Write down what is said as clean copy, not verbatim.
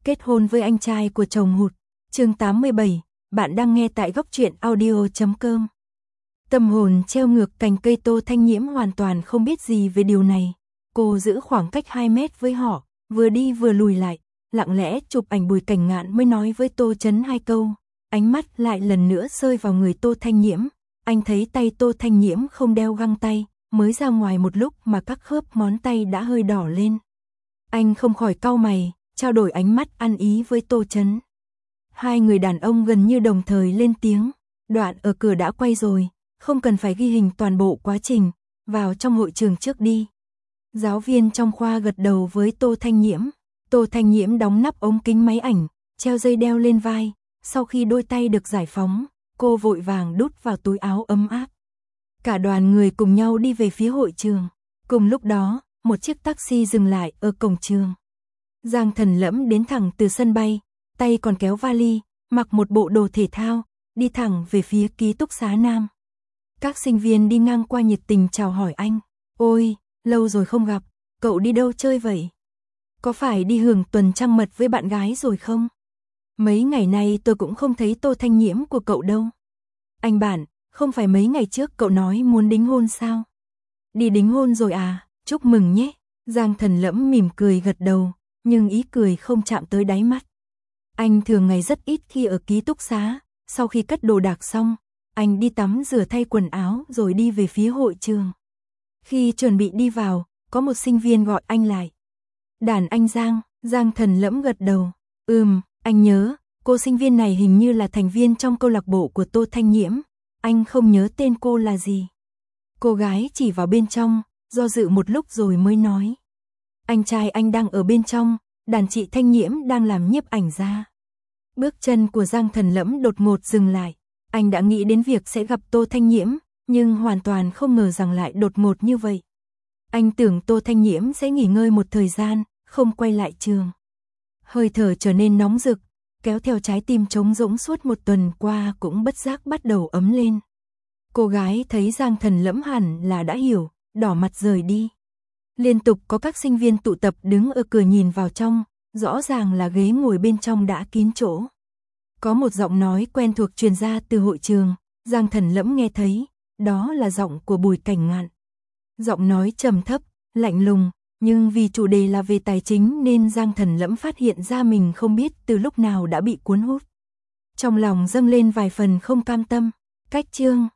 kết hôn với anh trai của chồng hụt. Chương 87, bạn đang nghe tại góc truyện audio.com. Tâm hồn treo ngược cành cây, Tô Thanh Nhiễm hoàn toàn không biết gì về điều này. Cô giữ khoảng cách 2 mét với họ, vừa đi vừa lùi lại, lặng lẽ chụp ảnh Bùi Cảnh Ngạn mới nói với Tô Chấn 2 câu. Ánh mắt lại lần nữa rơi vào người Tô Thanh Nhiễm. Anh thấy tay Tô Thanh Nhiễm không đeo găng tay, mới ra ngoài một lúc mà các khớp ngón tay đã hơi đỏ lên. Anh không khỏi cau mày, trao đổi ánh mắt ăn ý với Tô Chấn. Hai người đàn ông gần như đồng thời lên tiếng. Đoạn ở cửa đã quay rồi, không cần phải ghi hình toàn bộ quá trình, vào trong hội trường trước đi. Giáo viên trong khoa gật đầu với Tô Thanh Nhiễm. Tô Thanh Nhiễm đóng nắp ống kính máy ảnh, treo dây đeo lên vai. Sau khi đôi tay được giải phóng, cô vội vàng đút vào túi áo ấm áp. Cả đoàn người cùng nhau đi về phía hội trường. Cùng lúc đó, một chiếc taxi dừng lại ở cổng trường. Giang Thần Lẫm đến thẳng từ sân bay, tay còn kéo vali, mặc một bộ đồ thể thao, đi thẳng về phía ký túc xá Nam. Các sinh viên đi ngang qua nhiệt tình chào hỏi anh. Ôi, lâu rồi không gặp, cậu đi đâu chơi vậy? Có phải đi hưởng tuần trăng mật với bạn gái rồi không? Mấy ngày nay tôi cũng không thấy Tô Thanh Nhiễm của cậu đâu. Anh bạn, không phải mấy ngày trước cậu nói muốn đính hôn sao? Đi đính hôn rồi à, chúc mừng nhé. Giang Thần Lẫm mỉm cười gật đầu, nhưng ý cười không chạm tới đáy mắt. Anh thường ngày rất ít khi ở ký túc xá, sau khi cất đồ đạc xong, anh đi tắm rửa thay quần áo rồi đi về phía hội trường. Khi chuẩn bị đi vào, có một sinh viên gọi anh lại. Đàn anh Giang, Giang Thần Lẫm gật đầu. Anh nhớ, cô sinh viên này hình như là thành viên trong câu lạc bộ của Tô Thanh Nhiễm. Anh không nhớ tên cô là gì. Cô gái chỉ vào bên trong, do dự một lúc rồi mới nói. Anh trai anh đang ở bên trong, đàn chị Thanh Nhiễm đang làm nhiếp ảnh ra. Bước chân của Giang Thần Lẫm đột ngột dừng lại. Anh đã nghĩ đến việc sẽ gặp Tô Thanh Nhiễm, nhưng hoàn toàn không ngờ rằng lại đột ngột như vậy. Anh tưởng Tô Thanh Nhiễm sẽ nghỉ ngơi một thời gian, không quay lại trường. Hơi thở trở nên nóng rực, kéo theo trái tim trống rỗng suốt một tuần qua cũng bất giác bắt đầu ấm lên. Cô gái thấy Giang Thần Lẫm hẳn là đã hiểu, đỏ mặt rời đi. Liên tục có các sinh viên tụ tập đứng ở cửa nhìn vào trong, rõ ràng là ghế ngồi bên trong đã kín chỗ. Có một giọng nói quen thuộc truyền ra từ hội trường, Giang Thần Lẫm nghe thấy, đó là giọng của Bùi Cảnh Ngạn. Giọng nói trầm thấp, lạnh lùng, nhưng vì chủ đề là về tài chính nên Giang Thần Lẫm phát hiện ra mình không biết từ lúc nào đã bị cuốn hút. Trong lòng dâng lên vài phần không cam tâm. Cách chương